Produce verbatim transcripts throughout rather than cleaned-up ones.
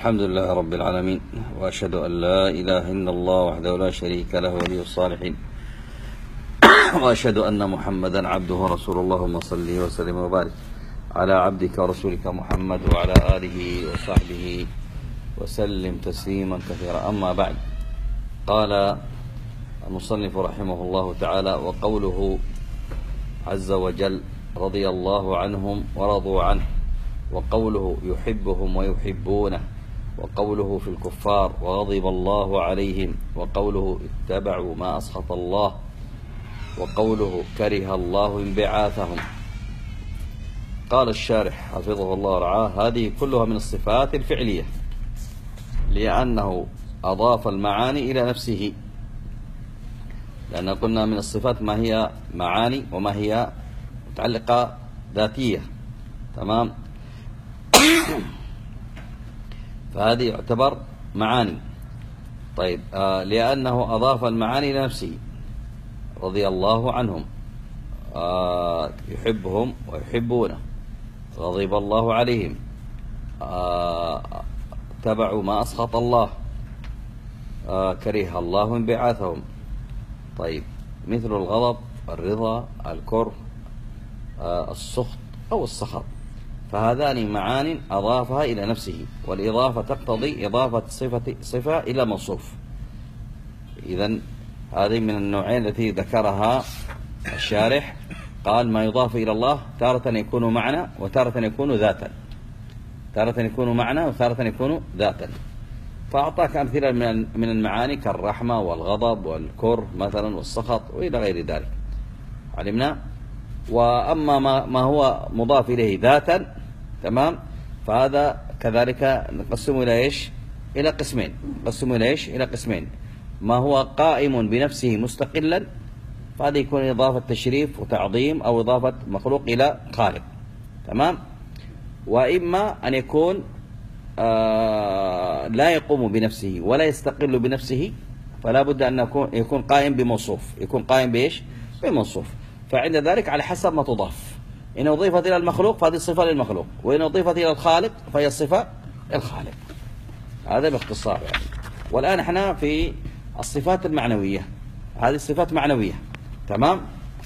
الحمد لله رب العالمين، وأشهد أن لا إله إلا الله وحده لا شريك له ولي الصالحين، وأشهد أن محمدا عبده ورسوله. اللهم صل وسلم وبارك على عبدك ورسولك محمد وعلى آله وصحبه وسلم تسليما كثيرا. أما بعد، قال المصنف رحمه الله تعالى: وقوله عز وجل رضي الله عنهم ورضوا عنه، وقوله يحبهم ويحبونه، وقوله في الكفار وغضب الله عليهم، وقوله اتبعوا ما أسخط الله، وقوله كره الله انبعاثهم. قال الشارح حفظه الله ورعاه: هذه كلها من الصفات الفعلية، لأنه أضاف المعاني إلى نفسه، لأن قلنا من الصفات ما هي معاني وما هي متعلقة ذاتية. تمام؟ فهذه يعتبر معاني. طيب، آه لأنه أضاف المعاني إلى نفسه، رضي الله عنهم، آه يحبهم ويحبونه، غضب الله عليهم، آه اتبعوا ما أسخط الله، آه كره الله انبعاثهم. طيب، مثل الغضب، الرضا، الكره، آه السخط أو السخط، فهذان معان أضافها إلى نفسه، والإضافة تقتضي إضافة صفة صفة إلى موصوف. إذن هذه من النوعين التي ذكرها الشارح. قال: ما يضاف إلى الله تارة يكون معنى وتارة يكون ذاتا، تارة يكون معنى وتارة يكون ذاتا. فأعطاك أمثلة من المعاني كالرحمة والغضب والكره مثلا والسخط وإلى غير ذلك، علمنا. وأما ما هو مضاف إليه ذاتا، تمام، فهذا كذلك نقسمه إلى إيش؟ إلى قسمين. نقسمه إلى إيش؟ إلى قسمين. ما هو قائم بنفسه مستقلا، فهذا يكون إضافة تشريف وتعظيم أو إضافة مخلوق إلى خالق، تمام. وإما أن يكون آه لا يقوم بنفسه ولا يستقل بنفسه، فلا بد أن يكون قائم بموصوف، يكون قائم بإيش؟ بموصوف. فعند ذلك على حسب ما تضاف. إن أضيفت إلى المخلوق فهذه الصفة للمخلوق، وإن أضيفت إلى الخالق فهي الصفة الخالق. هذا باختصار يعني. والآن احنا في الصفات المعنوية. هذه الصفات معنوية، تمام،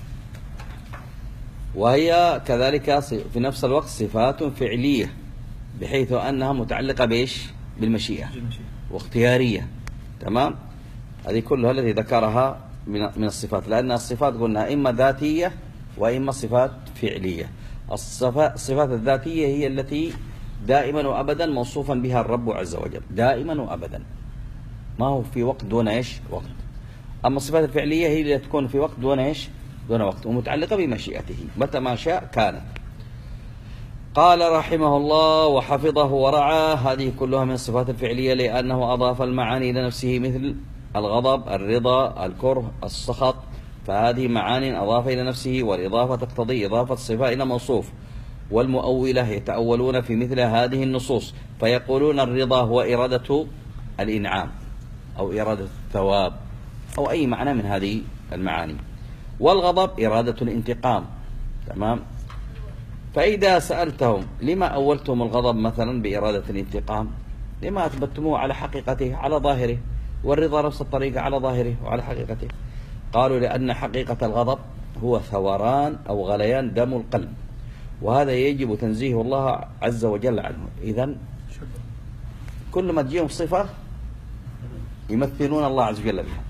وهي كذلك في نفس الوقت صفات فعلية، بحيث أنها متعلقة بإيش؟ بالمشيئة واختيارية، تمام. هذه كلها التي ذكرها من الصفات، لأن الصفات قلنا إما ذاتية وإما صفات فعلية. الصفات الذاتية هي التي دائما وأبدا موصوفا بها الرب عز وجل، دائما وأبدا، ما هو في وقت دون إيش؟ وقت. أما الصفات الفعلية هي اللي تكون في وقت دون إيش؟ دون وقت، ومتعلقة بمشيئته، متى ما شاء كانت. قال رحمه الله: وحفظه ورعاه، هذه كلها من الصفات الفعلية، لأنه أضاف المعاني إلى نفسه، مثل الغضب، الرضا، الكره، السخط، فهذه معان أضاف إلى نفسه، والإضافة تقتضي إضافة الصفة إلى موصوف. والمؤولة يتأولون في مثل هذه النصوص، فيقولون الرضا هو إرادة الإنعام أو إرادة الثواب أو أي معنى من هذه المعاني، والغضب إرادة الانتقام، تمام. فإذا سألتهم لما أولتم الغضب مثلا بإرادة الانتقام، لما أثبتموه على حقيقته على ظاهره، والرضا نفس الطريقة على ظاهره وعلى حقيقته؟ قالوا: لأن حقيقة الغضب هو ثوران أو غليان دم القلب، وهذا يجب تنزيه الله عز وجل عنه. إذن كل ما تجيهم صفة يمثلون الله عز وجل بها.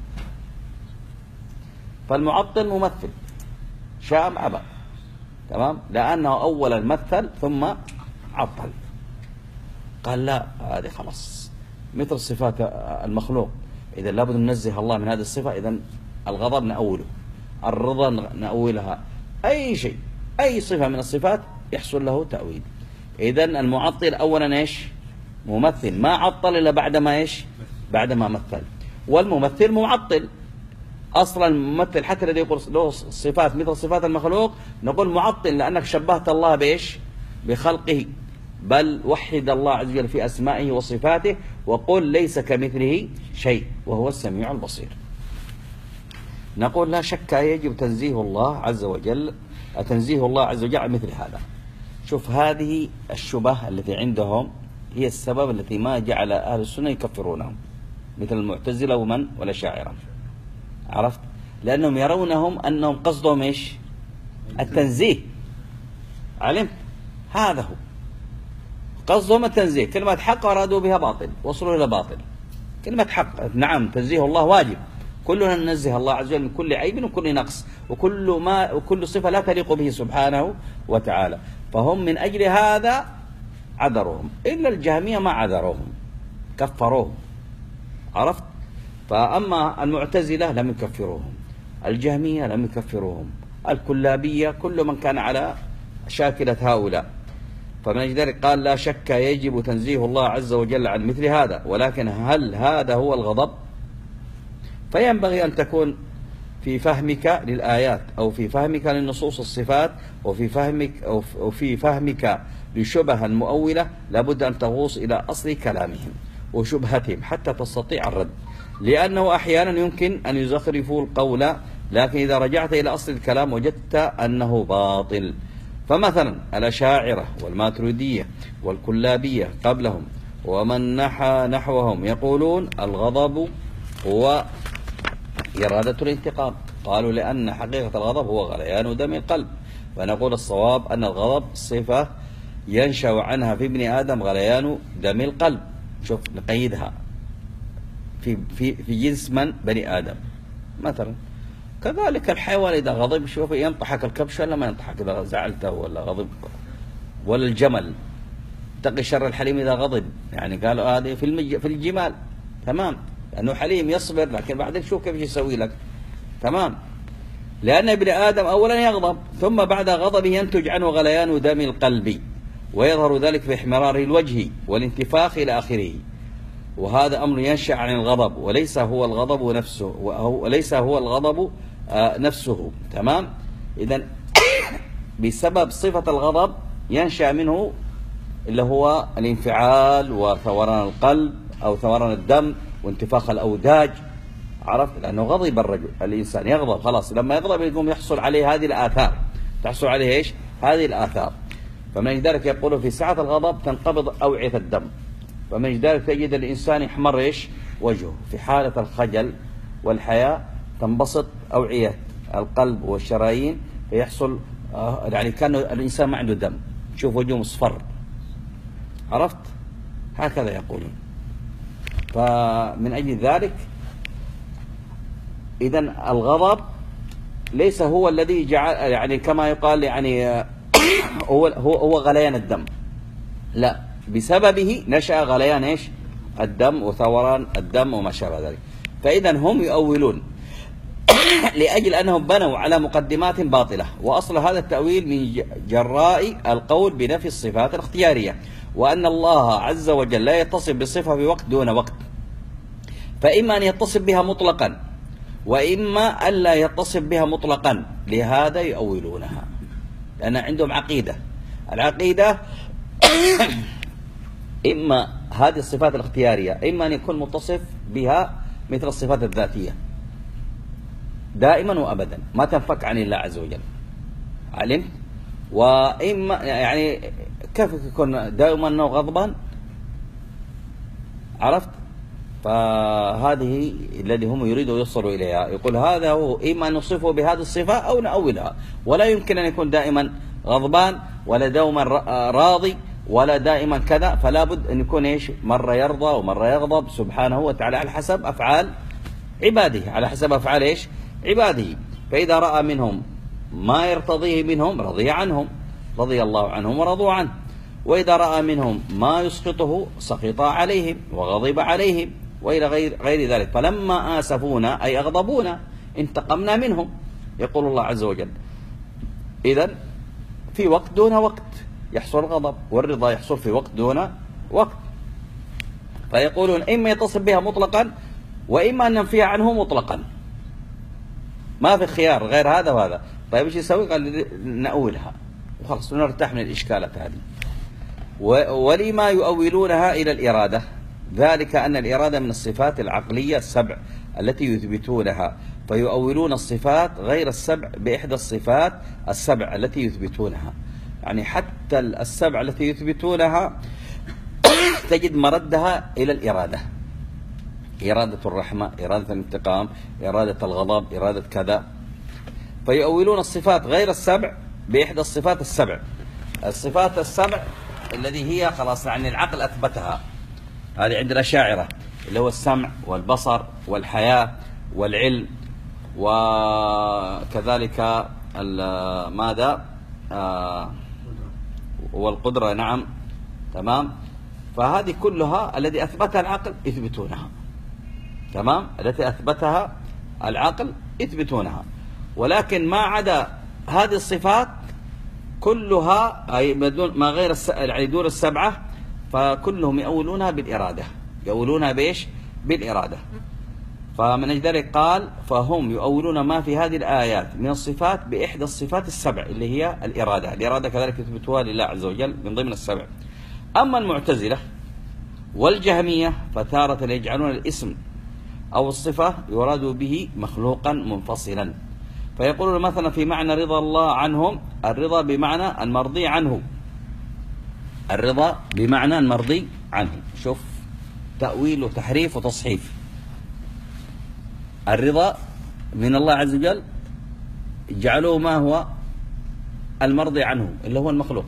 فالمعطل ممثل شاء أم أبى، تمام، لأنه أولا مثل ثم عطل. قال: لا، هذه خلاص مثل صفات المخلوق، إذا لابد ننزه الله من هذه الصفة. إذن الغضب نأوله، الرضا نأولها، أي شيء، أي صفة من الصفات يحصل له تأويل. إذن المعطل أولا إيش؟ ممثل، ما عطل إلا بعدما إيش؟ بعدما مثل. والممثل معطل أصلا. الممثل حتى الذي يقول له صفات مثل صفات المخلوق نقول معطل، لأنك شبهت الله بإيش؟ بخلقه. بل وحد الله عز وجل في أسمائه وصفاته، وقل ليس كمثله شيء وهو السميع البصير. نقول لا شك يجب تنزيه الله عز وجل، تنزيه الله عز وجل عن مثل هذا. شوف هذه الشبه التي عندهم هي السبب التي ما جعل أهل السنة يكفرونهم مثل المعتزلة ومن والأشاعرة. عرفت؟ لأنهم يرونهم أنهم قصدهم إيش؟ التنزيه. علمت؟ هذا هو قصدهم التنزيه. كلمة حق أرادوا بها باطل، وصلوا إلى باطل. كلمة حق نعم تنزيه الله واجب، كلنا ننزه الله عز وجل من كل عيب وكل نقص وكل ما وكل صفة لا تليق به سبحانه وتعالى. فهم من أجل هذا عذروهم، إلا الجهمية ما عذروهم، كفروهم. عرفت؟ فأما المعتزلة لم يكفروهم، الجهمية لم يكفروهم، الكلابية، كل من كان على شاكلة هؤلاء. فمن أجل ذلك قال لا شك يجب تنزيه الله عز وجل عن مثل هذا، ولكن هل هذا هو الغضب؟ فينبغي أن تكون في فهمك للآيات أو في فهمك للنصوص الصفات وفي فهمك أو في فهمك لشبه المؤولة لابد أن تغوص إلى أصل كلامهم وشبهتهم حتى تستطيع الرد، لأنه أحيانا يمكن أن يزخرفوا القول، لكن إذا رجعت إلى أصل الكلام وجدت أنه باطل. فمثلا الأشاعرة والماتريدية والكلابية قبلهم ومن نحى نحوهم يقولون الغضب هو إرادة الانتقام، قالوا لأن حقيقة الغضب هو غليان دم القلب، فنقول الصواب أن الغضب صفة ينشأ عنها في ابن آدم غليان دم القلب. شوف نقيدها في في في جنس من بني آدم مثلا. كذلك الحيوان إذا غضب شوف ينطحك الكبش ولا ما ينطحك إذا زعلته ولا غضب، ولا الجمل تقي شر الحليم إذا غضب، يعني قالوا هذه في المج... في الجمال تمام، لأنه حليم يصبر لكن بعدين شوف كيف يسوي لك تمام. لأن ابن آدم أولا يغضب ثم بعد غضبه ينتج عنه غليان دم القلب، ويظهر ذلك في احمرار الوجه والانتفاخ إلى آخره، وهذا أمر ينشأ عن الغضب وليس هو الغضب نفسه وليس هو الغضب آه نفسه تمام. إذن بسبب صفة الغضب ينشأ منه اللي هو الانفعال وثوران القلب أو ثوران الدم وانتفاخ الأوداج. عرفت؟ لأنه غضب الرجل، الإنسان يغضب خلاص، لما يغضب يقوم يحصل عليه هذه الآثار، تحصل عليه إيش؟ هذه الآثار. فمن ذلك يقول في ساعة الغضب تنقبض أوعية الدم، فمن ذلك تجد الإنسان يحمر إيش؟ وجهه. في حالة الخجل والحياء تنبسط أوعية القلب والشرايين فيحصل آه يعني كان الإنسان ما عنده دم، شوف وجهه مصفر. عرفت؟ هكذا يقولون. فمن أجل ذلك إذن الغضب ليس هو الذي جعل يعني كما يقال يعني هو هو هو غليان الدم، لا، بسببه نشأ غليان ايش؟ الدم وثوران الدم وما شابه ذلك. فإذا هم يؤولون لأجل أنهم بنوا على مقدمات باطلة، وأصل هذا التأويل من جراء القول بنفي الصفات الاختيارية، وأن الله عز وجل لا يتصف بالصفة في وقت دون وقت، فإما أن يتصف بها مطلقا وإما ألا يتصف بها مطلقا، لهذا يؤولونها لأن عندهم عقيدة. العقيدة إما هذه الصفات الاختيارية إما أن يكون متصف بها مثل الصفات الذاتية دائما وأبدا ما تنفك عن الله عز وجل، علمت؟ وإما يعني كيف يكون دائما أنه غضبان؟ عرفت؟ فهذه الذي هم يريدوا يوصلوا إليها، يقول هذا هو، إما أن نصفه بهذه الصفة أو نأولها، ولا يمكن أن يكون دائما غضبان ولا دوما راضي ولا دائما كذا، فلا بد أن يكون إيش؟ مرة يرضى ومرة يغضب سبحانه وتعالى على حسب أفعال عباده، على حسب أفعال إيش؟ عباده. فإذا رأى منهم ما يرتضيه منهم رضي عنهم، رضي الله عنهم ورضوا عنه، وإذا رأى منهم ما يسقطه سخط عليهم وغضب عليهم وإلى غير غير ذلك. فلما آسفونا أي أغضبونا انتقمنا منهم، يقول الله عز وجل. إذن في وقت دون وقت يحصل الغضب، والرضا يحصل في وقت دون وقت. فيقولون إما يتصف بها مطلقا وإما أن ننفيها عنه مطلقا، ما في خيار غير هذا وهذا. طيب ايش يسوي؟ قال نأولها وخلاص نرتاح من الإشكالات هذه. ولما يؤولونها إلى الإرادة، ذلك أن الإرادة من الصفات العقلية السبع التي يثبتونها، فيؤولون الصفات غير السبع بإحدى الصفات السبع التي يثبتونها. يعني حتى السبع التي يثبتونها تجد مردها إلى الإرادة، إرادة الرحمة، إرادة الانتقام، إرادة الغضب، إرادة كذا. فيؤولون الصفات غير السبع بإحدى الصفات السبع. الصفات السبع الذي هي خلاص يعني العقل أثبتها، هذه عند الأشاعرة، اللي هو السمع والبصر والحياة والعلم وكذلك ماذا آه والقدرة. نعم تمام. فهذه كلها الذي أثبتها العقل يثبتونها، تمام، التي أثبتها العقل يثبتونها. ولكن ما عدا هذه الصفات كلها أي بدون ما غير يعني دون السبعة فكلهم يؤولونها بالإرادة، يؤولونها بإيش؟ بالإرادة. فمن أجل ذلك قال فهم يؤولون ما في هذه الآيات من الصفات بإحدى الصفات السبع اللي هي الإرادة. الإرادة كذلك يثبتها لله عز وجل من ضمن السبع. أما المعتزلة والجهمية فتارة يجعلون الاسم أو الصفة يراد به مخلوقا منفصلا، فيقولون مثلا في معنى رضا الله عنهم الرضا بمعنى المرضي عنه، الرضا بمعنى المرضي عنه. شوف تأويل وتحريف وتصحيف. الرضا من الله عز وجل جعلوه ما هو المرضي عنه اللي هو المخلوق،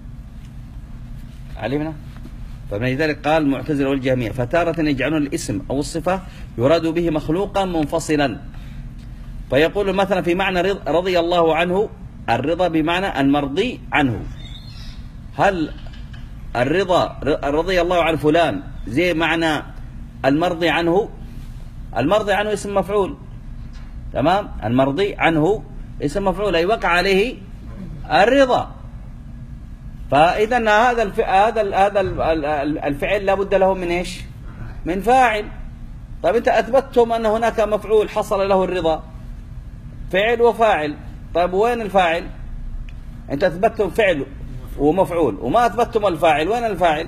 علمنا. فمن ذلك قال المعتزلة والجهمية فتارة يجعلون الاسم أو الصفة يراد به مخلوقا منفصلا، فيقول مثلا في معنى رضي الله عنه الرضا بمعنى المرضي عنه. هل الرضا رضي الله عن فلان زي معنى المرضي عنه؟ المرضي عنه اسم مفعول، تمام، المرضي عنه اسم مفعول أي وقع عليه الرضا. فإذا هذا هذا هذا الفعل لابد له من ايش؟ من فاعل. طيب انت اثبتتم ان هناك مفعول حصل له الرضا، فعل وفاعل. طيب وين الفاعل؟ انت اثبتتم فعل ومفعول وما اثبتتم الفاعل، وين الفاعل؟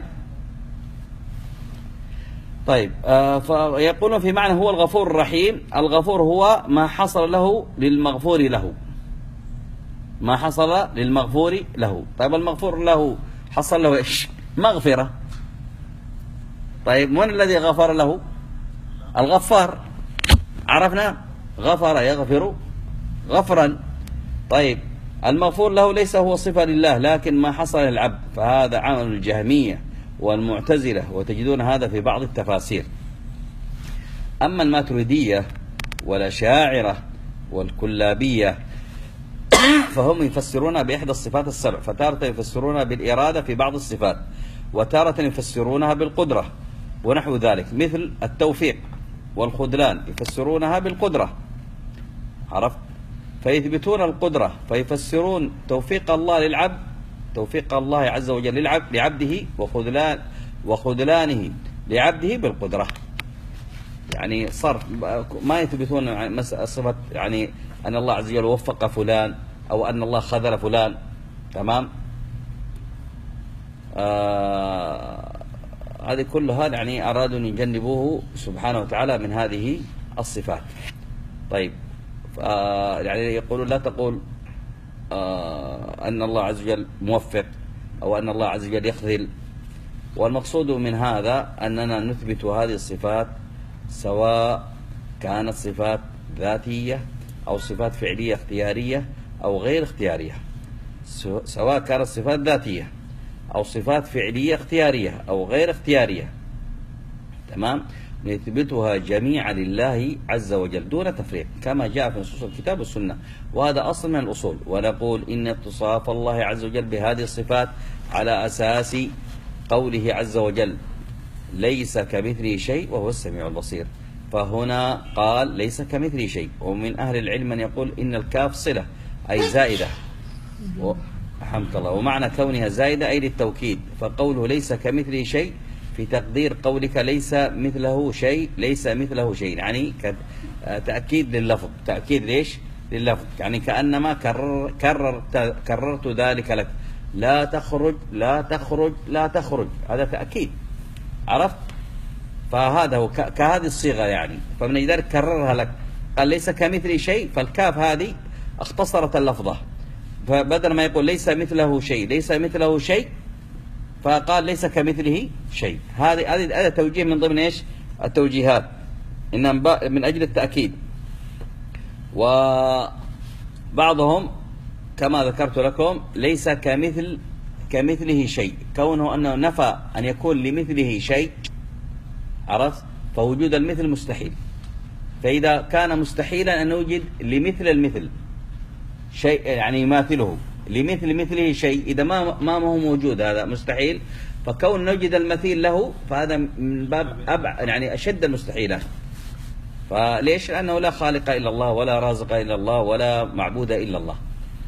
طيب آه فيقولون في معنى هو الغفور الرحيم. الغفور هو ما حصل له للمغفور له، ما حصل للمغفور له. طيب المغفور له حصل له ايش؟ مغفرة. طيب من الذي غفر له؟ الغفار، عرفنا، غفر يغفر غفرا. طيب المغفور له ليس هو صفة لله لكن ما حصل للعبد، فهذا عمل الجهمية والمعتزلة، وتجدون هذا في بعض التفاسير. أما الماتريدية والأشاعرة والكلابية فهم يفسرون بإحدى الصفات السبع، فتارة يفسرونها بالإرادة في بعض الصفات، وتارة يفسرونها بالقدرة ونحو ذلك، مثل التوفيق والخذلان يفسرونها بالقدرة، عرفت؟ فيثبتون القدرة فيفسرون توفيق الله للعبد، توفيق الله عز وجل للعبد لعبده وخذلان وخذلانه لعبده بالقدرة. يعني صرف ما يثبتون صفة يعني أن الله عز وجل وفق فلان أو أن الله خذل فلان، تمام. آه هذه كلها يعني أرادوا أن يجنبوه سبحانه وتعالى من هذه الصفات. طيب آه يعني يقولون لا تقول آه أن الله عز وجل موفق أو أن الله عز وجل يخذل. والمقصود من هذا أننا نثبت هذه الصفات سواء كانت صفات ذاتية أو صفات فعلية اختيارية أو غير اختيارية، سواء كانت صفات ذاتية أو صفات فعلية اختيارية أو غير اختيارية، تمام، نثبتها جميعا لله عز وجل دون تفريق كما جاء في نصوص الكتاب والسنة، وهذا أصل من الأصول. ونقول إن اتصاف الله عز وجل بهذه الصفات على أساس قوله عز وجل ليس كمثله شيء وهو السميع البصير، فهنا قال ليس كمثله شيء. ومن أهل العلم من يقول إن الكاف صلة أي زائدة، حمد الله، ومعنى كونها زائدة أي للتوكيد، فقوله ليس كمثله شيء في تقدير قولك ليس مثله شيء، ليس مثله شيء يعني تأكيد لللفظ، تأكيد ليش؟ لللفظ، يعني كأنما كرر كررت كررت ذلك لك، لا تخرج لا تخرج لا تخرج، هذا تأكيد، عرفت؟ فهذا هو كهذه الصيغة يعني، فمن ذلك كررها لك، قال ليس كمثله شيء، فالكاف هذه اختصرت اللفظة، فبدل ما يقول ليس مثله شيء ليس مثله شيء فقال ليس كمثله شيء. هذه هذا توجيه من ضمن ايش؟ التوجيهات، إن من أجل التأكيد. وبعضهم كما ذكرت لكم ليس كمثل كمثله شيء، كونه أنه نفى أن يكون لمثله شيء، عرفت؟ فوجود المثل مستحيل. فإذا كان مستحيلا أن نوجد لمثل المثل شيء، يعني يماثله لمثل مثله شيء، إذا ما ما هو موجود هذا مستحيل، فكون نوجد المثيل له فهذا من باب أبع يعني أشد المستحيلات. فليش؟ لأنه لا خالق إلا الله، ولا رازق إلا الله، ولا معبود إلا الله.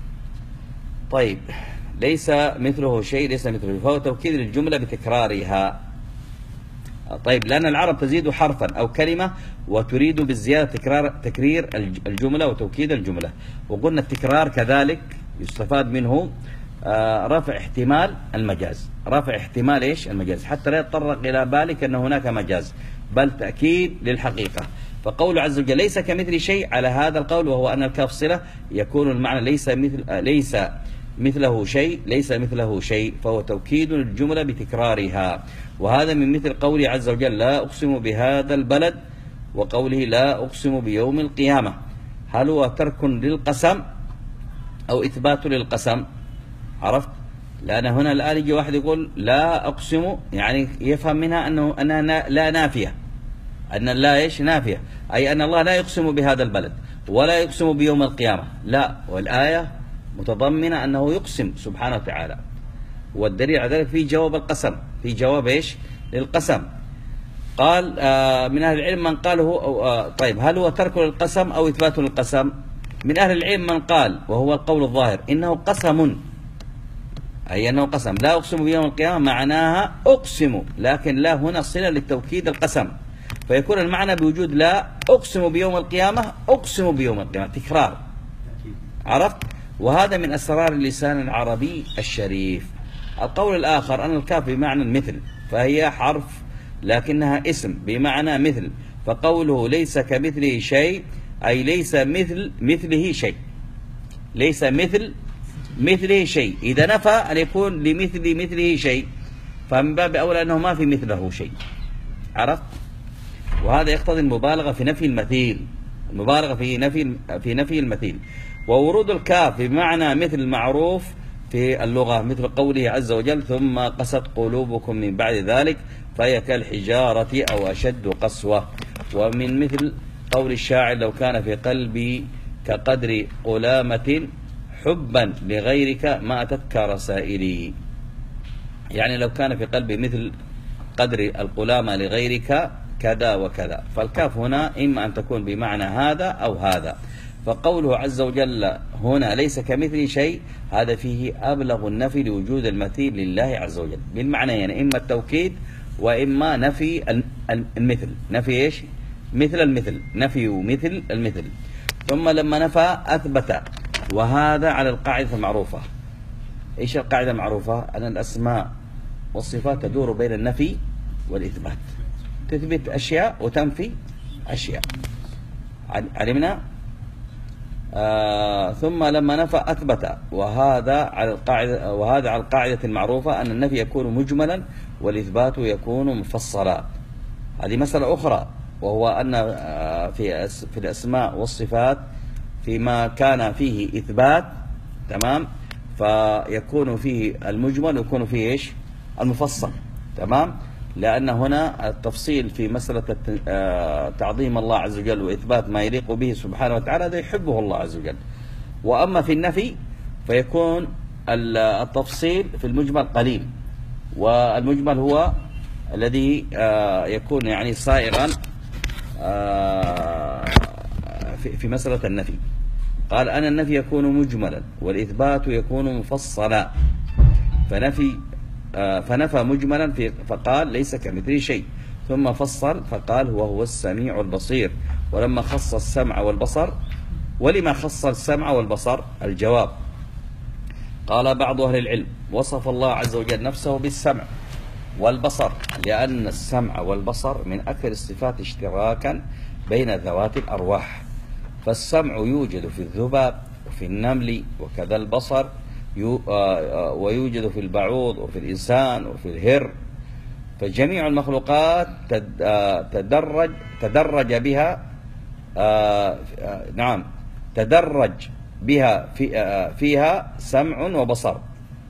طيب، ليس مثله شيء، ليس مثله، فهو توكيد للجملة بتكرارها. طيب، لأن العرب تزيد حرفا أو كلمة وتريد بالزيادة تكرار تكرير الجملة وتوكيد الجملة. وقلنا التكرار كذلك يستفاد منه آه رفع احتمال المجاز، رفع احتمال ايش؟ المجاز، حتى لا يتطرق إلى بالك أن هناك مجاز، بل تأكيد للحقيقة. فقوله عز وجل ليس كمثل شيء على هذا القول، وهو أن الكاف صلة، يكون المعنى ليس مثل آه ليس مثله شيء، ليس مثله شيء، فهو توكيد للجملة بتكرارها. وهذا من مثل قوله عز وجل لا أقسم بهذا البلد، وقوله لا أقسم بيوم القيامة. هل هو ترك للقسم أو إثبات للقسم؟ عرفت؟ لأن هنا الآن يجي واحد يقول لا أقسم، يعني يفهم منها أنه أنها لا نافية، أن لا إيش؟ نافية، أي أن الله لا يقسم بهذا البلد ولا يقسم بيوم القيامة، لا، والآية متضمنة أنه يقسم سبحانه وتعالى. والدليل على ذلك في جواب القسم، في جواب إيش؟ للقسم. قال آه من أهل العلم من قال هو آه طيب، هل هو ترك للقسم أو إثبات للقسم؟ من أهل العلم من قال، وهو القول الظاهر، إنه قسم، أي أنه قسم. لا أقسم بيوم القيامة معناها أقسم، لكن لا هنا صلة للتوكيد القسم، فيكون المعنى بوجود لا أقسم بيوم القيامة، أقسم بيوم القيامة، تكرار. عرفت؟ وهذا من أسرار اللسان العربي الشريف. القول الآخر أن الكاف بمعنى المثل، فهي حرف لكنها اسم بمعنى مثل، فقوله ليس كمثله شيء أي ليس مثل مثله شيء، ليس مثل مثله شيء. إذا نفى أن يكون لمثل مثله شيء، فمن باب أولى أنه ما في مثله شيء. عرفت؟ وهذا يقتضي المبالغة في نفي المثيل، المبالغة في نفي في نفي المثيل. وورود الكاف بمعنى مثل معروف في اللغة، مثل قوله عز وجل ثم قست قلوبكم من بعد ذلك فهي كالحجارة أو أشد قسوة. ومن مثل قول الشاعر لو كان في قلبي كقدر قلامة حبا لغيرك ما أتتك رسائلي، يعني لو كان في قلبي مثل قدر القلامة لغيرك كذا وكذا. فالكاف هنا إما أن تكون بمعنى هذا أو هذا. فقوله عز وجل هنا ليس كمثله شيء، هذا فيه أبلغ النفي لوجود المثيل لله عز وجل، بالمعنى يعني إما التوكيد وإما نفي المثل. نفي إيش؟ مثل المثل، نفي مثل المثل. ثم لما نفى أثبت، وهذا على القاعدة المعروفة. إيش القاعدة المعروفة؟ أن الأسماء والصفات تدور بين النفي والإثبات، تثبت أشياء وتنفي أشياء. علمنا؟ آه ثم لما نفى أثبت، وهذا على القاعدة وهذا على القاعدة المعروفة أن النفي يكون مجملا والإثبات يكون مفصلا. هذه مسألة أخرى، وهو أن في في الأسماء والصفات فيما كان فيه إثبات، تمام، فيكون فيه المجمل ويكون فيه إيش؟ المفصل، تمام. لأن هنا التفصيل في مسألة تعظيم الله عز وجل وإثبات ما يليق به سبحانه وتعالى، هذا يحبه الله عز وجل. وأما في النفي فيكون التفصيل في المجمل قليل، والمجمل هو الذي يكون يعني صائغا في مسألة النفي. قال أن النفي يكون مجملا والإثبات يكون مفصلا، فنفي فنفى مجملا في فقال ليس كمثله شيء، ثم فصل فقال هو هو السميع البصير. ولما خص السمع والبصر، ولما خص السمع والبصر؟ الجواب قال بعض أهل العلم وصف الله عز وجل نفسه بالسمع والبصر لأن السمع والبصر من أكثر الصفات اشتراكا بين ذوات الأرواح. فالسمع يوجد في الذباب وفي النمل، وكذا البصر ويوجد في البعوض وفي الإنسان وفي الهر. فجميع المخلوقات تدرج تدرج بها نعم تدرج بها في فيها سمع وبصر.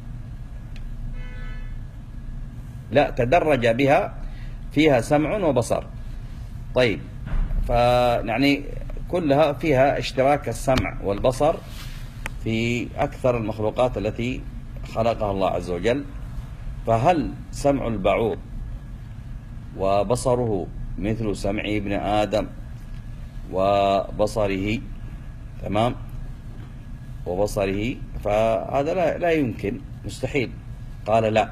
لا تدرج بها فيها سمع وبصر. طيب، فيعني كلها فيها اشتراك السمع والبصر في أكثر المخلوقات التي خلقها الله عز وجل. فهل سمع البعوض وبصره مثل سمع ابن آدم وبصره؟ تمام، وبصره، فهذا لا, لا يمكن، مستحيل. قال لا،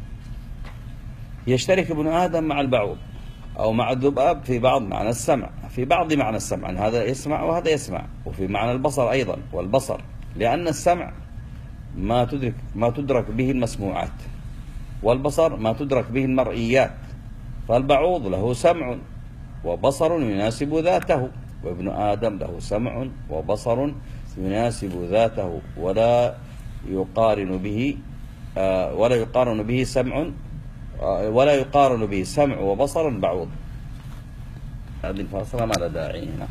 يشترك ابن آدم مع البعوض أو مع الذباب في بعض معنى السمع، في بعض معنى السمع، يعني هذا يسمع وهذا يسمع، وفي معنى البصر أيضا والبصر، لأن السمع ما تدرك ما تدرك به المسموعات، والبصر ما تدرك به المرئيات. فالبعوض له سمع وبصر يناسب ذاته، وابن آدم له سمع وبصر يناسب ذاته، ولا يقارن به آه ولا يقارن به سمع آه ولا يقارن به سمع وبصر البعوض. هذه الفاصلة ما لها داعي هنا.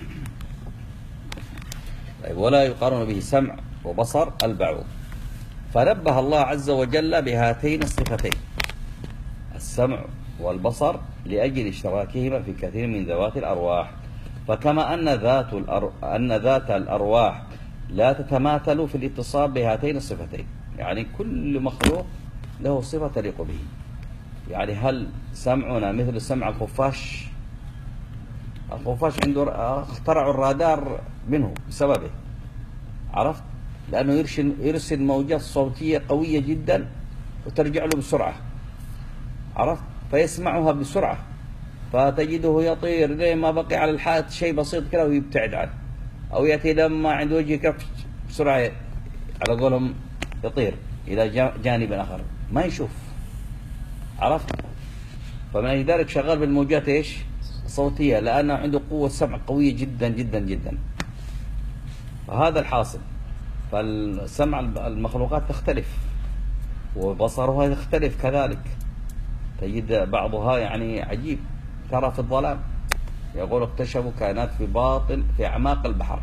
طيب، ولا يقارن به سمع وبصر البعوض. فنبه الله عز وجل بهاتين الصفتين، السمع والبصر، لأجل اشتراكهما في كثير من ذوات الأرواح. فكما أن ذات الأر... أن ذات الأرواح لا تتماثل في الاتصال بهاتين الصفتين، يعني كل مخلوق له صفة تليق به. يعني هل سمعنا مثل سمع الخفاش؟ الخفاش عنده اخترعوا الرادار منه بسببه، عرفت؟ لأنه يرسل يرسل موجات صوتية قوية جدا وترجع له بسرعة، عرفت؟ فيسمعها بسرعة، فتجده يطير لين ما بقي على الحائط شيء بسيط كده ويبتعد عنه، أو يأتي لما عند وجهه كف بسرعة على قولهم يطير إلى جانب آخر ما يشوف، عرفت؟ فمن ذلك شغال بالموجات إيش؟ صوتية، لأنه عنده قوة سمع قوية جدا جدا جدا. فهذا الحاصل. فالسمع المخلوقات تختلف، وبصرها يختلف كذلك. تجد بعضها يعني عجيب، ترى في الظلام، يقول اكتشفوا كائنات في باطن في أعماق البحر.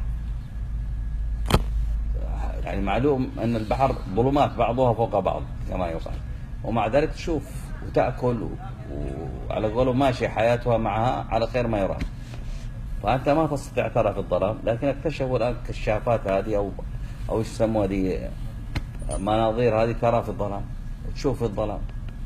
يعني معلوم أن البحر ظلمات بعضها فوق بعض كما يقال، ومع ذلك تشوف وتأكل وعلى قوله ماشي حياتها معها على خير ما يرام. فأنت ما تستطيع ترى في الظلام، لكن اكتشفوا الآن كشافات هذه أو أو ايش يسموها هذه، مناظير هذه ترى في الظلام وتشوف في الظلام.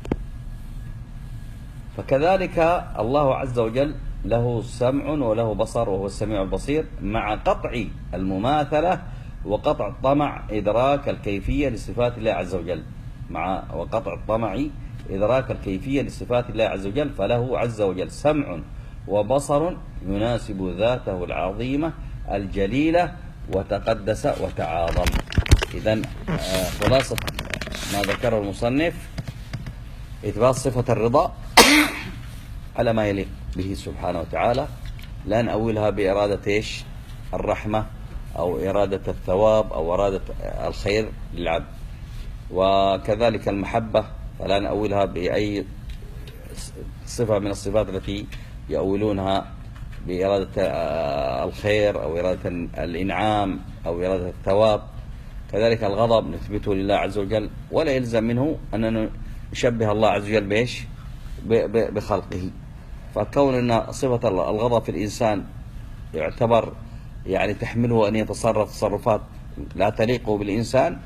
فكذلك الله عز وجل له سمع وله بصر وهو السميع البصير، مع قطع المماثلة وقطع طمع إدراك الكيفية لصفات الله عز وجل، مع وقطع الطمع إدراك الكيفية لصفات الله عز وجل. فله عز وجل سمع وبصر يناسب ذاته العظيمة الجليلة وتقدس وتعاظم. إذن خلاصة ما ذكره المصنف إثبات صفة الرضا على ما يليق به سبحانه وتعالى، لا نأولها بإرادة إيش؟ الرحمة أو إرادة الثواب أو إرادة الخير للعبد. وكذلك المحبة فلا نأولها بأي صفة من الصفات التي يأولونها بإرادة الخير أو إرادة الإنعام أو إرادة الثواب. كذلك الغضب نثبته لله عز وجل، ولا يلزم منه أننا نشبه الله عز وجل بإيش؟ بخلقه. فكون أن صفة الغضب في الإنسان يعتبر يعني تحمله أن يتصرف تصرفات لا تليق بالإنسان،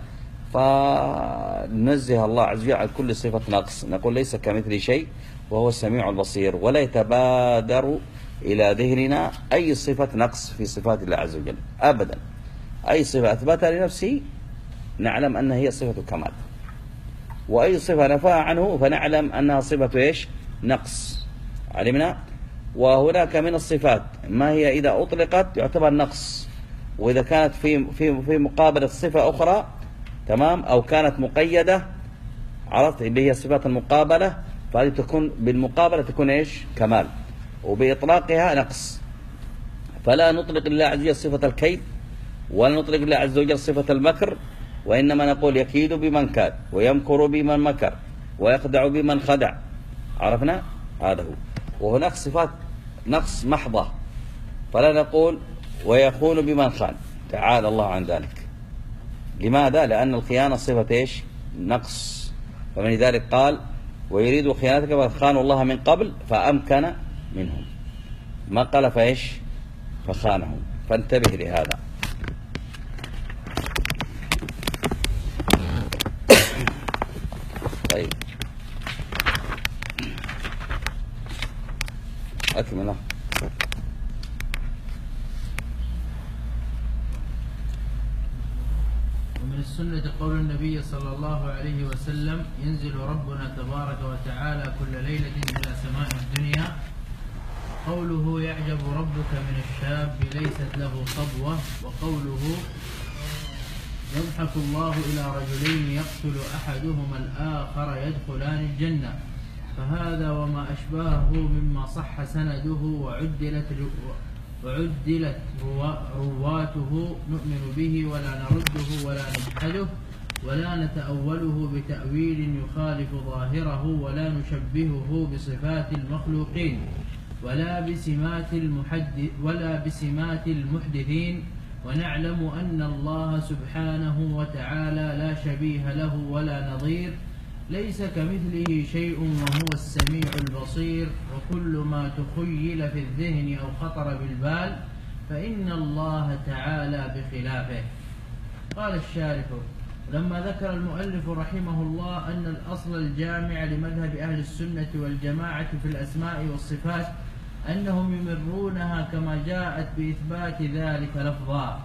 فننزه الله عز وجل عن كل صفة نقص. نقول ليس كمثل شيء وهو السميع البصير، ولا يتبادر إلى ذهننا أي صفة نقص في صفات الله عز وجل أبدا. أي صفة أثبتها لنفسه نعلم أنها هي صفة كمال، وأي صفة نفاها عنه فنعلم أنها صفة إيش؟ نقص، علمنا. وهناك من الصفات ما هي إذا أطلقت يعتبر نقص، وإذا كانت في في في مقابلة صفة أخرى تمام أو كانت مقيدة، عرفت اللي هي صفات المقابلة، فهذه تكون بالمقابلة تكون إيش؟ كمال، وبإطلاقها نقص. فلا نطلق لله عز وجل صفة الكيد، ولا نطلق لله عز وجل صفة المكر، وإنما نقول يكيد بمن كاد، ويمكر بمن مكر، ويخدع بمن خدع. عرفنا؟ هذا هو. وهناك صفات نقص محضة، فلا نقول ويخون بمن خان، تعالى الله عن ذلك. لماذا؟ لأن الخيانة صفة إيش؟ نقص. فمن ذلك قال ويريد خيانتك وقد خانوا الله من قبل فأمكن منهم، ما قال فإيش؟ فخانهم. فانتبه لهذا. طيب أكمل. ومن السنة قول النبي صلى الله عليه وسلم ينزل ربنا تبارك وتعالى كل ليلة إلى سماء الدنيا. قوله يعجب ربك من الشاب ليست له صبوة. وقوله يضحك الله إلى رجلين يقتل أحدهما الآخر يدخلان الجنة. فهذا وما أشباهه مما صح سنده وعدلت وعدلت رواته نؤمن به ولا نرده ولا نجحده ولا نتأوله بتأويل يخالف ظاهره ولا نشبهه بصفات المخلوقين ولا بسمات المحدث ولا بسمات المحدثين. ونعلم أن الله سبحانه وتعالى لا شبيه له ولا نظير، ليس كمثله شيء وهو السميع البصير. وكل ما تخيل في الذهن أو خطر بالبال فإن الله تعالى بخلافه. قال الشارح لما ذكر المؤلف رحمه الله أن الأصل الجامع لمذهب أهل السنة والجماعة في الأسماء والصفات أنهم يمرونها كما جاءت بإثبات ذلك لفظا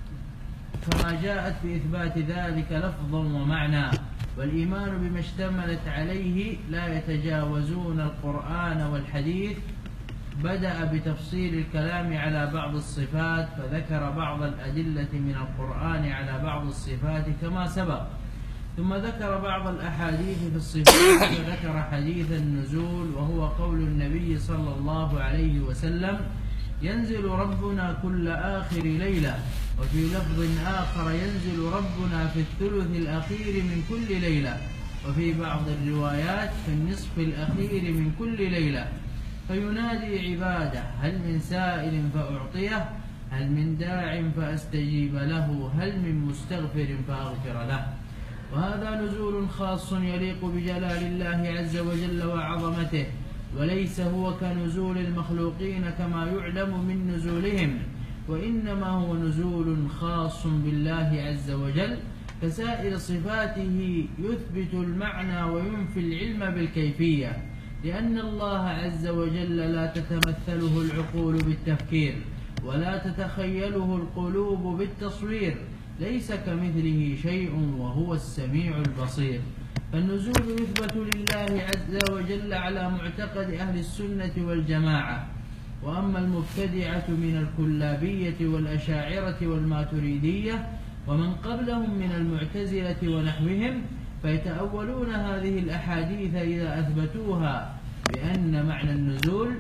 كما جاءت بإثبات ذلك لفظا ومعنى، والإيمان بما اشتملت عليه لا يتجاوزون القرآن والحديث. بدأ بتفصيل الكلام على بعض الصفات فذكر بعض الأدلة من القرآن على بعض الصفات كما سبق، ثم ذكر بعض الأحاديث في الصفات فذكر حديث النزول وهو قول النبي صلى الله عليه وسلم ينزل ربنا كل آخر ليلة. وفي لفظ آخر ينزل ربنا في الثلث الأخير من كل ليلة، وفي بعض الروايات في النصف الأخير من كل ليلة. فينادي عباده هل من سائل فأعطيه، هل من داع فأستجيب له، هل من مستغفر فأغفر له. وهذا نزول خاص يليق بجلال الله عز وجل وعظمته، وليس هو كنزول المخلوقين كما يعلم من نزولهم، وإنما هو نزول خاص بالله عز وجل كسائر صفاته يثبت المعنى وينفي العلم بالكيفية، لأن الله عز وجل لا تتمثله العقول بالتفكير ولا تتخيله القلوب بالتصوير، ليس كمثله شيء وهو السميع البصير. فالنزول يثبت لله عز وجل على معتقد أهل السنة والجماعة. وأما المبتدعة من الكلابية والأشاعرة والماتريدية ومن قبلهم من المعتزلة ونحوهم فيتأولون هذه الأحاديث إذا أثبتوها بأن معنى النزول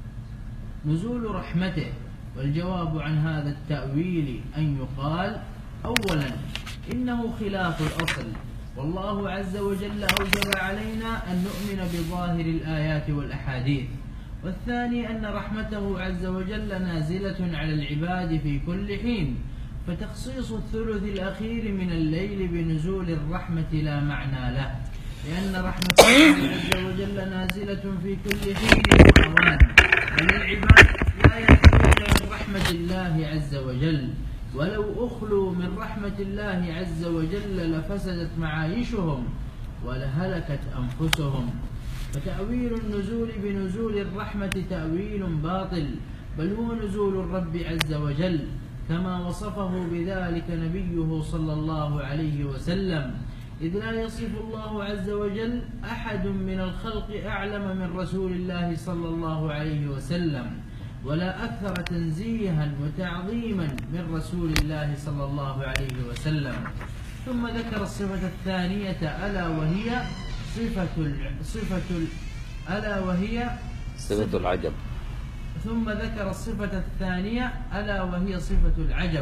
نزول رحمته. والجواب عن هذا التأويل أن يقال: أولا إنه خلاف الأصل، والله عز وجل أوجب علينا أن نؤمن بظاهر الآيات والأحاديث. والثاني أن رحمته عز وجل نازلة على العباد في كل حين، فتخصيص الثلث الأخير من الليل بنزول الرحمة لا معنى له، لأن رحمة الله عز وجل نازلة في كل حين وأوان، بل العباد لا يخلون من رحمة الله عز وجل، ولو أخلوا من رحمة الله عز وجل لفسدت معايشهم ولهلكت أنفسهم. فتأويل النزول بنزول الرحمة تأويل باطل، بل هو نزول الرب عز وجل كما وصفه بذلك نبيه صلى الله عليه وسلم، إذ لا يصف الله عز وجل أحد من الخلق أعلم من رسول الله صلى الله عليه وسلم، ولا أكثر تنزيها وتعظيما من رسول الله صلى الله عليه وسلم. ثم ذكر الصفة الثانية ألا وهي صفة صفة ألا وهي صفة العجب. ثم ذكر الصفة الثانية ألا وهي صفة العجب،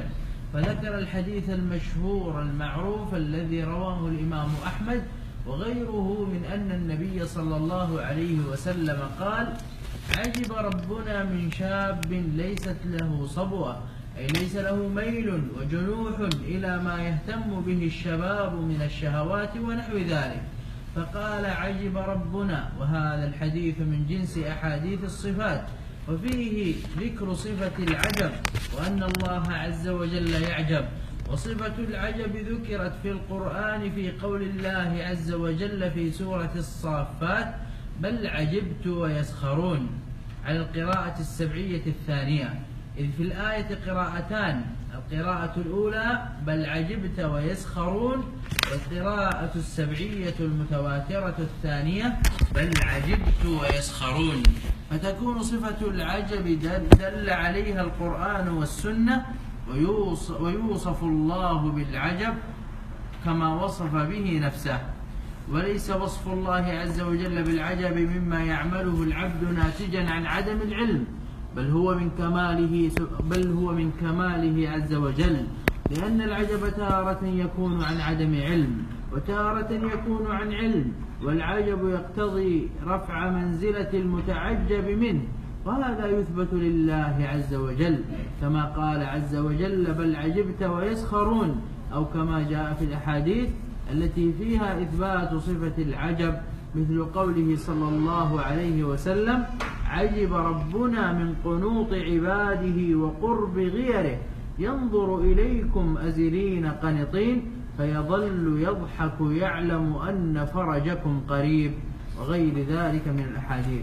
فذكر الحديث المشهور المعروف الذي رواه الإمام أحمد وغيره من أن النبي صلى الله عليه وسلم قال: عجب ربنا من شاب ليست له صبوة، أي ليس له ميل وجنوح إلى ما يهتم به الشباب من الشهوات ونحو ذلك، فقال: عجب ربنا. وهذا الحديث من جنس أحاديث الصفات، وفيه ذكر صفة العجب وأن الله عز وجل يعجب. وصفة العجب ذكرت في القرآن في قول الله عز وجل في سورة الصافات: بل عجبت ويسخرون، على القراءة السبعية الثانية، إذ في الآية قراءتان: القراءة الأولى بل عجبت ويسخرون، والقراءة السبعية المتواترة الثانية بل عجبت ويسخرون. فتكون صفة العجب دل عليها القرآن والسنة، ويوصف الله بالعجب كما وصف به نفسه. وليس وصف الله عز وجل بالعجب مما يعمله العبد ناتجا عن عدم العلم، بل هو من كماله بل هو من كماله عز وجل، لأن العجب تارة يكون عن عدم علم وتارة يكون عن علم، والعجب يقتضي رفع منزلة المتعجب منه، وهذا يثبت لله عز وجل، كما قال عز وجل: بل عجبت ويسخرون، أو كما جاء في الأحاديث التي فيها إثبات صفة العجب، مثل قوله صلى الله عليه وسلم: عجب ربنا من قنوط عباده وقرب غيره، ينظر إليكم أزلين قنطين، فيظل يضحك يعلم أن فرجكم قريب، وغير ذلك من الأحاديث.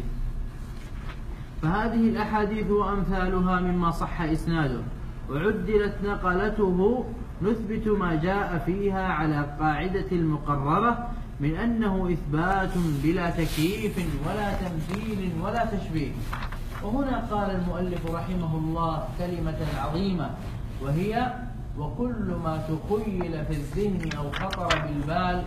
فهذه الأحاديث وأمثالها مما صح إسناده وعدلت نقلته نثبت ما جاء فيها على القاعدة المقررة من أنه إثبات بلا تكييف ولا تمثيل ولا تشبيه. وهنا قال المؤلف رحمه الله كلمة عظيمة، وهي: وكل ما تخيل في الذهن أو خطر بالبال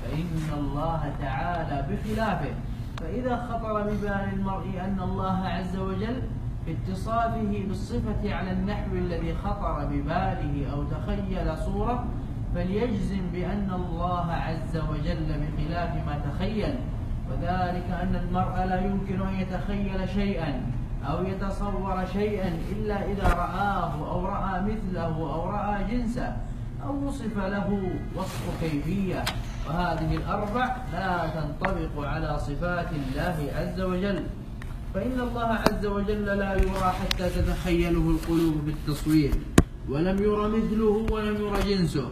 فإن الله تعالى بخلافه. فإذا خطر ببال المرء أن الله عز وجل في اتصافه بالصفة على النحو الذي خطر بباله أو تخيل صورة، فليجزم بأن الله عز وجل بخلاف ما تخيل، وذلك أن المرء لا يمكن أن يتخيل شيئا أو يتصور شيئا إلا إذا رآه أو رأى مثله أو رأى جنسه أو وصف له وصف كيفية، وهذه الأربع لا تنطبق على صفات الله عز وجل، فإن الله عز وجل لا يرى حتى تتخيله القلوب بالتصوير، ولم ير مثله ولم ير جنسه،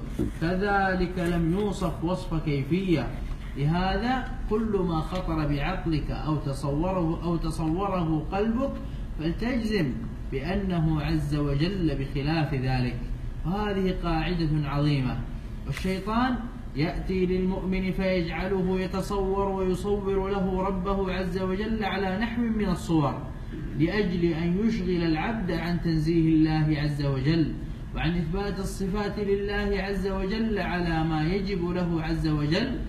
كذلك لم يوصف وصف كيفية. لهذا كل ما خطر بعقلك أو تصوره أو تصوره قلبك فلتجزم بأنه عز وجل بخلاف ذلك، وهذه قاعدة عظيمة. والشيطان يأتي للمؤمن فيجعله يتصور ويصور له ربه عز وجل على نحو من الصور، لأجل أن يشغل العبد عن تنزيه الله عز وجل وعن إثبات الصفات لله عز وجل على ما يجب له عز وجل،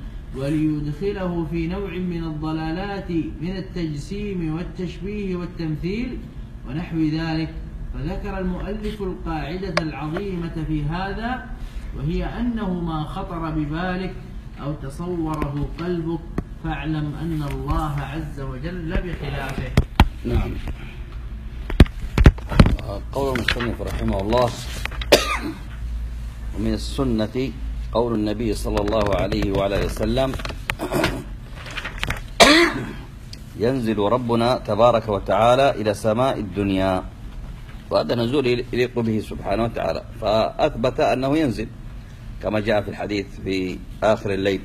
وليدخله في نوع من الضلالات من التجسيم والتشبيه والتمثيل ونحو ذلك. فذكر المؤلف القاعدة العظيمة في هذا، وهي أنه ما خطر ببالك أو تصوره قلبك فاعلم أن الله عز وجل بخلافه. نعم. قول المصنف رحمه الله: ومن السنة قول النبي صلى الله عليه وعلى وسلم: ينزل ربنا تبارك وتعالى إلى سماء الدنيا، وهذا نزول يليق به سبحانه وتعالى، فأثبت أنه ينزل كما جاء في الحديث في آخر الليل،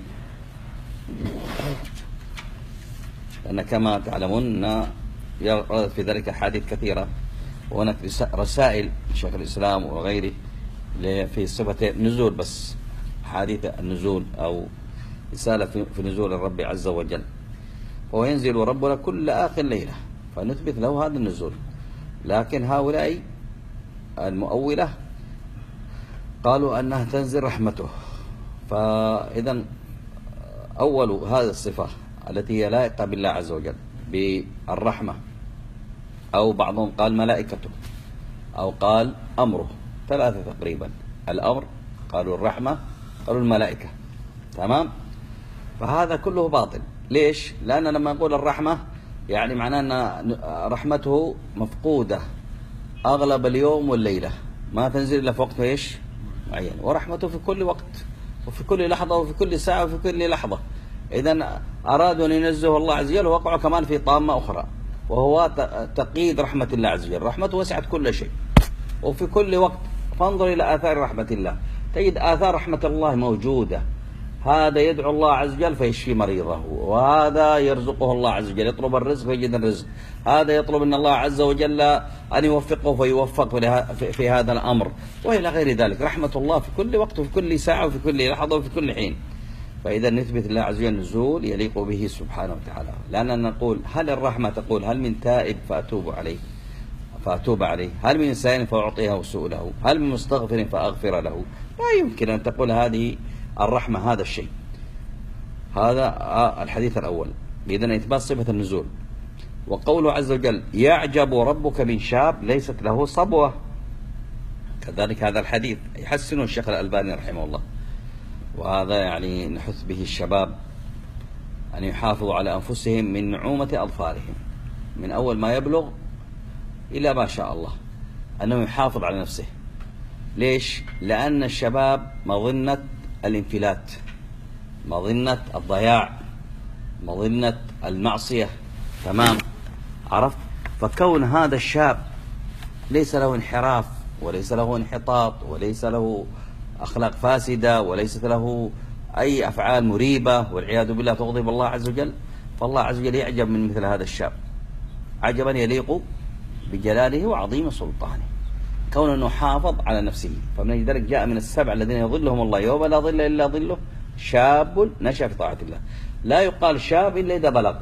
لأن كما تعلمون وردت في ذلك حديث كثيرة، وهناك رسائل شيخ الإسلام وغيره في صفة نزول، بس حديث النزول أو رسالة في نزول الرب عز وجل. وهو ينزل ربنا كل آخر ليلة، فنثبت له هذا النزول. لكن هؤلاء المؤولة قالوا أنها تنزل رحمته، فإذا أول هذه الصفة التي هي لائقة بالله عز وجل بالرحمة، أو بعضهم قال ملائكته، أو قال أمره، ثلاثة تقريبا: الأمر، قالوا الرحمة، قالوا الملائكة. تمام؟ فهذا كله باطل. ليش؟ لأن لما نقول الرحمة يعني معناه أن رحمته مفقودة أغلب اليوم والليلة، ما تنزل إلا في وقت إيش؟ معين. ورحمته في كل وقت وفي كل لحظة وفي كل ساعة وفي كل لحظة. إذن أرادوا أن ينزهوا الله عز وجل ووقعوا كمان في طامة أخرى، وهو تقييد رحمة الله عز وجل. رحمته وسعت كل شيء وفي كل وقت. فانظر إلى آثار رحمة الله، تجد آثار رحمة الله موجودة. هذا يدعو الله عز وجل فيشفي مريضه، وهذا يرزقه الله عز وجل، يطلب الرزق فيجد الرزق، هذا يطلب من الله عز وجل أن يوفقه فيوفق في هذا الأمر، وإلى غير ذلك. رحمة الله في كل وقت وفي كل ساعة وفي كل لحظة وفي كل حين. فإذا نثبت الله عز وجل نزول يليق به سبحانه وتعالى. لأننا نقول: هل الرحمة تقول هل من تائب فأتوب عليه فأتوب عليه؟ هل من سائل فأعطيه سؤله؟ هل من مستغفر فأغفر له؟ لا يمكن أن تقول هذه الرحمة هذا الشيء. هذا الحديث الأول، بإذن إثبات صفة النزول. وقوله عز وجل: يعجب ربك من شاب ليست له صبوة، كذلك هذا الحديث يحسنه الشيخ الألباني رحمه الله. وهذا يعني نحث به الشباب أن يحافظوا على أنفسهم من نعومة أظفارهم، من أول ما يبلغ إلى ما شاء الله، أنه يحافظ على نفسه. ليش؟ لأن الشباب مظنة الانفلات، مظنة الضياع، مظنة المعصية. تمام؟ عرفت؟ فكون هذا الشاب ليس له انحراف وليس له انحطاط وليس له أخلاق فاسدة وليست له أي أفعال مريبة والعياذ بالله تغضب الله عز وجل، فالله عز وجل يعجب من مثل هذا الشاب عجبا يليق بجلاله وعظيم سلطانه، كون أنه حافظ على نفسه. فمن ذلك جاء من السبع الذين يظلهم الله يوم لا ظل إلا ظله شاب نشأ في طاعة الله. لا يقال شاب إلا إذا بلغ.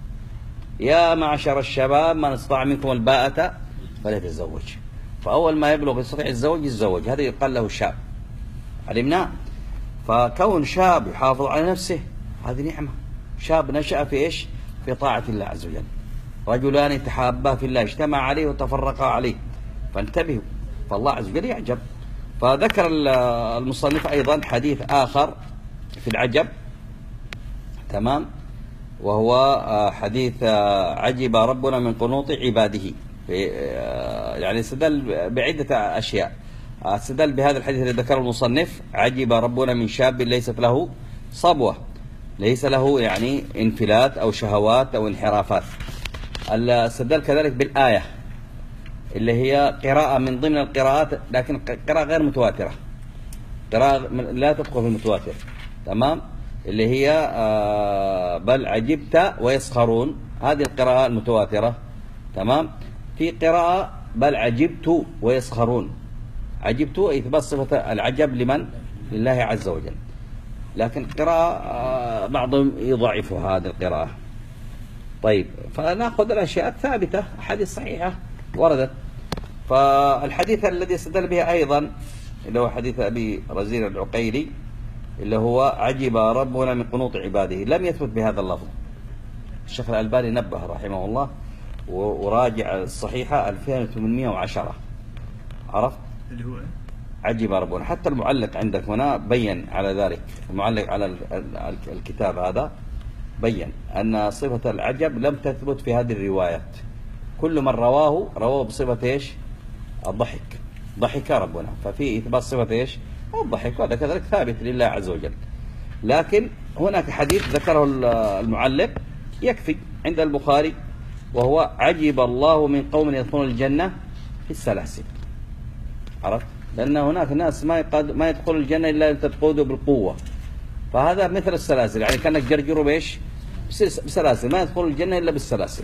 يا معشر الشباب من استطاع منكم الباءة فليتزوج. فأول ما يبلغ يستطيع الزوج يتزوج، هذا يقال له شاب. علمنا؟ فكون شاب يحافظ على نفسه هذه نعمة. شاب نشأ في إيش؟ في طاعة الله عز وجل. رجلان تحابا في الله اجتمع عليه وتفرقا عليه، فانتبهوا، فالله عز وجل يعجب. فذكر المصنف أيضا حديث آخر في العجب، تمام، وهو حديث عجب ربنا من قنوط عباده. يعني استدل بعدة أشياء. استدل بهذا الحديث الذي ذكره المصنف: عجب ربنا من شاب ليست له صبوة، ليس له يعني انفلات أو شهوات أو انحرافات. استدل كذلك بالآية اللي هي قراءة من ضمن القراءات، لكن قراءة غير متواترة، قراءة لا تدخل في المتواتر، تمام، اللي هي بل عجبت ويسخرون، هذه القراءة المتواترة، تمام. في قراءة بل عجبت ويسخرون، عجبت إثبات صفة العجب لمن؟ لله عز وجل، لكن قراءة بعضهم يضعفها هذه القراءة. طيب، فنأخذ الأشياء الثابتة، أحاديث صحيحة وردت. فالحديث الذي استدل به أيضا اللي هو حديث أبي رزين العقيلي اللي هو عجب ربنا من قنوط عباده، لم يثبت بهذا اللفظ. الشيخ الألباني نبه رحمه الله وراجع الصحيحة ألفين وثمانمائة وعشرة، عرفت؟ اللي هو عجب ربنا. حتى المعلق عندك هنا بين على ذلك، المعلق على الكتاب هذا بين أن صفة العجب لم تثبت في هذه الروايات. كل من رواه رواه بصفة إيش؟ الضحك، ضحك ربنا، ففي إثبات صفة إيش؟ الضحك، وهذا كذلك ثابت لله عز وجل. لكن هناك حديث ذكره المعلق يكفي عند البخاري، وهو عجب الله من قوم يدخلون الجنة في السلاسل، عرفت؟ لأن هناك ناس ما ما يدخل الجنة إلا أن تقودوا بالقوة، فهذا مثل السلاسل، يعني كأنك جرجروا بإيش؟ بسلاسل، ما يدخل الجنة إلا بالسلاسل.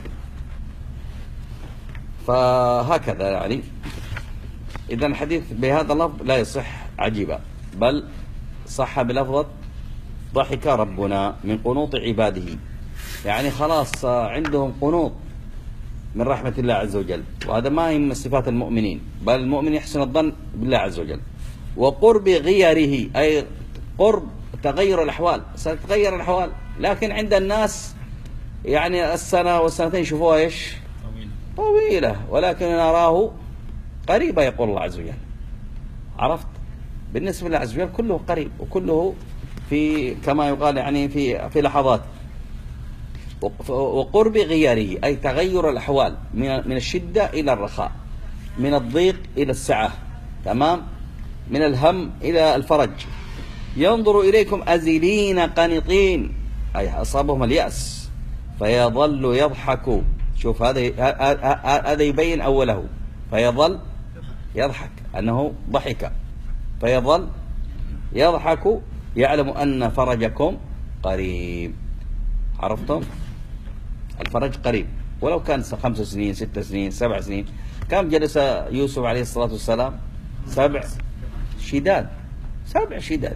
فهكذا يعني إذا الحديث بهذا اللفظ لا يصح عجيبا، بل صح بلفظة ضحك ربنا من قنوط عباده، يعني خلاص عندهم قنوط من رحمة الله عز وجل، وهذا ما هي من صفات المؤمنين، بل المؤمن يحسن الظن بالله عز وجل. وقرب غيره أي قرب تغير الأحوال، ستتغير الأحوال، لكن عند الناس يعني السنة والسنتين شوفوها إيش؟ طويلة، ولكن نراه قريبا، يقول الله عز وجل. عرفت؟ بالنسبة لله عز وجل كله قريب، وكله في كما يقال يعني في في لحظات. وقرب غياره أي تغير الأحوال من الشدة إلى الرخاء، من الضيق إلى السعة، تمام، من الهم إلى الفرج. ينظر إليكم أزلين قانطين أي أصابهم اليأس فيظل يضحك. شوف هذا هذا يبين أوله، فيظل يضحك أنه ضحك، فيظل يضحك يعلم أن فرجكم قريب. عرفتم؟ الفرج قريب، ولو كان خمس سنين ست سنين سبع سنين. كم جلس يوسف عليه الصلاة والسلام؟ سبع شداد، سبع شداد،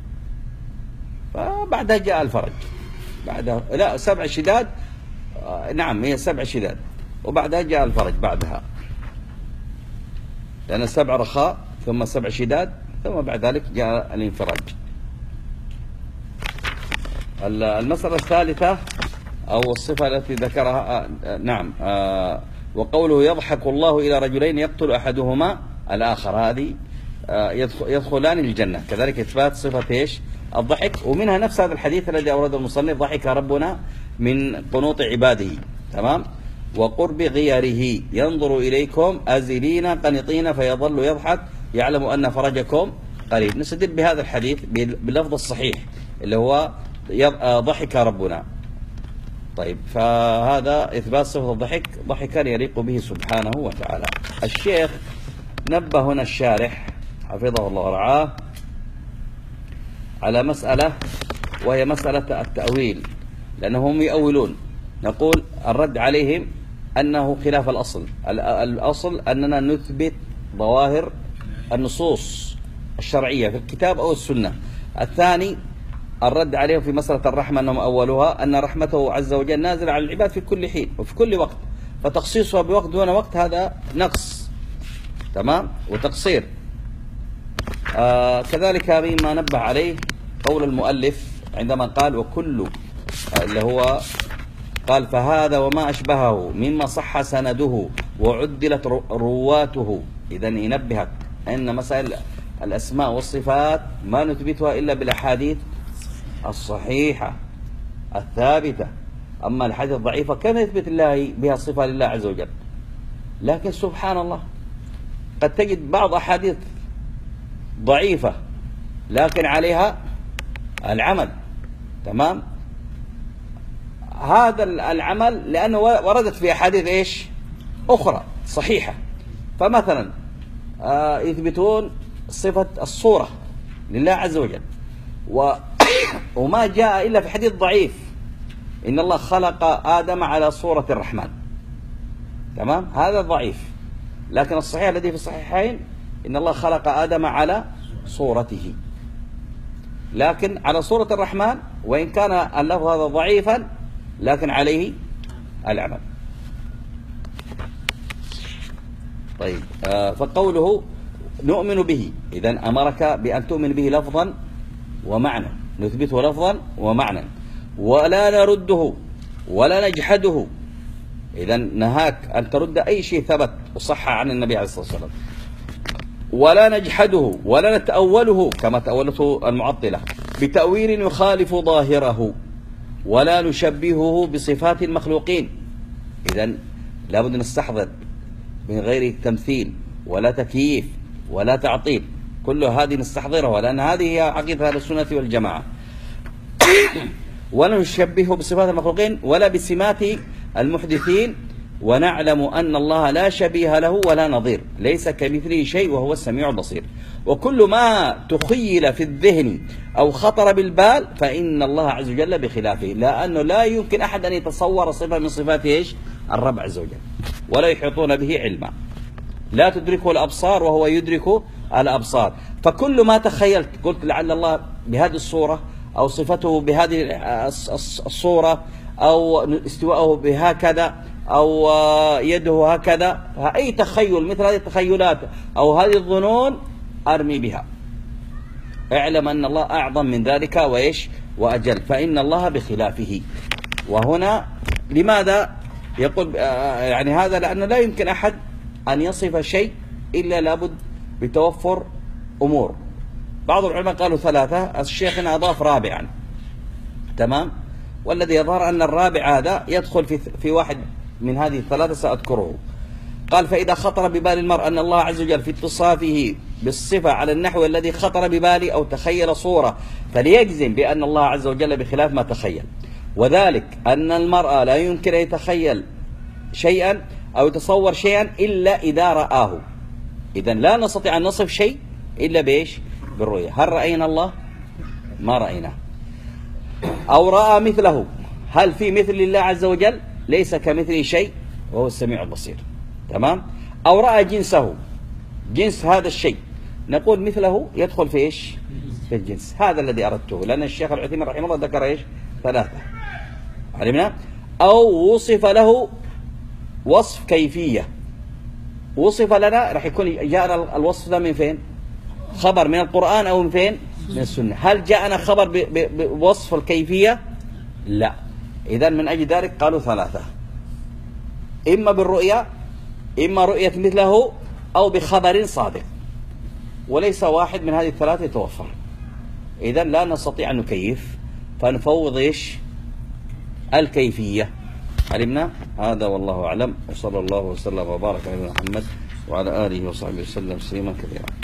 فبعدها جاء الفرج. بعدها لا سبع شداد، نعم هي سبع شداد، وبعدها جاء الفرج بعدها، لأن سبع رخاء ثم سبع شداد ثم بعد ذلك جاء الانفراج. المسألة الثالثة أو الصفة التي ذكرها آه نعم آه وقوله يضحك الله إلى رجلين يقتل أحدهما الآخر، هذه آه يدخلان الجنة. كذلك إثبات صفة إيش؟ الضحك. ومنها نفس هذا الحديث الذي أورده المصنف: ضحك ربنا من قنوط عباده، تمام. وقرب غياره ينظر إليكم أزلين قنطين فيظل يضحك يعلم أن فرجكم قريب. نستدل بهذا الحديث باللفظ الصحيح اللي هو ضحك ربنا. طيب، فهذا إثبات صفة الضحك ضحكا يليق به سبحانه وتعالى. الشيخ نبه هنا الشارح حفظه الله ورعاه على مسألة، وهي مسألة التأويل، لأنهم يؤولون. نقول الرد عليهم أنه خلاف الأصل. الأصل أننا نثبت ظواهر النصوص الشرعية في الكتاب أو السنة. الثاني الرد عليهم في مسألة الرحمة أنهم أولها أن رحمته عز وجل نازلة على العباد في كل حين وفي كل وقت، فتخصيصها بوقت دون وقت هذا نقص، تمام، وتقصير. آه كذلك مما نبه عليه قول المؤلف عندما قال وكل آه اللي هو قال فهذا وما أشبهه مما صح سنده وعدلت رواته. إذن ينبهك أن مسائل الأسماء والصفات ما نثبتها إلا بالأحاديث الصحيحة الثابتة. أما الحديث الضعيفة كم يثبت الله بها صفة لله عز وجل؟ لكن سبحان الله قد تجد بعض أحاديث ضعيفة لكن عليها العمل، تمام. هذا العمل لأنه وردت في أحاديث إيش أخرى صحيحة. فمثلا آه يثبتون صفة الصورة لله عز وجل، و وما جاء إلا في حديث ضعيف إن الله خلق آدم على صورة الرحمن، تمام، هذا ضعيف. لكن الصحيح الذي في الصحيحين إن الله خلق آدم على صورته، لكن على صورة الرحمن، وإن كان اللفظ هذا ضعيفا لكن عليه العمل. طيب، آه فقوله نؤمن به، إذن أمرك بأن تؤمن به لفظا ومعنى، نثبته لفظا ومعنى، ولا نرده ولا نجحده. إذن نهاك أن ترد أي شيء ثبت وصح عن النبي عليه الصلاة والسلام، ولا نجحده ولا نتأوله كما تأولته المعطلة بتأويل يخالف ظاهره، ولا نشبهه بصفات المخلوقين. إذن لابد نستحضر من غير تمثيل ولا تكييف ولا تعطيل، كل هذه نستحضرها، لأن هذه هي عقيدة أهل السنة والجماعة. ولا نشبهه بصفات المخلوقين ولا بسمات المحدثين، ونعلم أن الله لا شبيه له ولا نظير، ليس كمثله شيء وهو السميع البصير. وكل ما تخيل في الذهن أو خطر بالبال فإن الله عز وجل بخلافه، لأنه لا يمكن أحد أن يتصور صفة من صفات إيش الرب عز وجل، ولا يحيطون به علما، لا تدركه الأبصار وهو يدرك الأبصار. فكل ما تخيلت قلت لعل الله بهذه الصورة أو صفته بهذه الصورة أو استواءه بهكذا أو يده هكذا، أي تخيل مثل هذه التخيلات أو هذه الظنون أرمي بها. اعلم أن الله أعظم من ذلك وإيش وأجل، فإن الله بخلافه. وهنا لماذا يقول يعني هذا؟ لأنه لا يمكن أحد أن يصف شيء إلا لابد بتوفر أمور. بعض العلماء قالوا ثلاثة، الشيخ هنا أضاف رابعا، تمام؟ والذي يظهر أن الرابع هذا يدخل في في واحد من هذه الثلاثة سأذكره. قال: فإذا خطر ببال المرء أن الله عز وجل في اتصافه بالصفة على النحو الذي خطر ببالي أو تخيل صورة، فليجزم بأن الله عز وجل بخلاف ما تخيل، وذلك أن المرء لا يمكن أن يتخيل شيئا أو يتصور شيئا إلا إذا رآه. إذن لا نستطيع أن نصف شيء إلا بإيش؟ بالرؤية. هل رأينا الله؟ ما رأيناه. أو رأى مثله، هل في مثل الله عز وجل؟ ليس كمثله شيء وهو السميع البصير، تمام؟ أو رأى جنسه، جنس هذا الشيء، نقول مثله يدخل في إيش؟ في الجنس. هذا الذي أردته، لأن الشيخ العثيمين رحمه الله ذكر إيش؟ ثلاثة، علمنا. أو وصف له وصف كيفية، وصف لنا، راح يكون جاءنا الوصف ده من فين؟ خبر من القرآن أو من فين؟ من السنة. هل جاءنا خبر بوصف الكيفية؟ لا. إذن من أجل ذلك قالوا ثلاثة، إما بالرؤية، إما رؤية مثله، أو بخبر صادق، وليس واحد من هذه الثلاثة يتوفر. إذن لا نستطيع أن نكيف، فنفوض إيش؟ الكيفية. علمنا هذا والله أعلم، وصلى الله وسلم وبارك على محمد وعلى آله وصحبه وسلم تسليما كثيرا.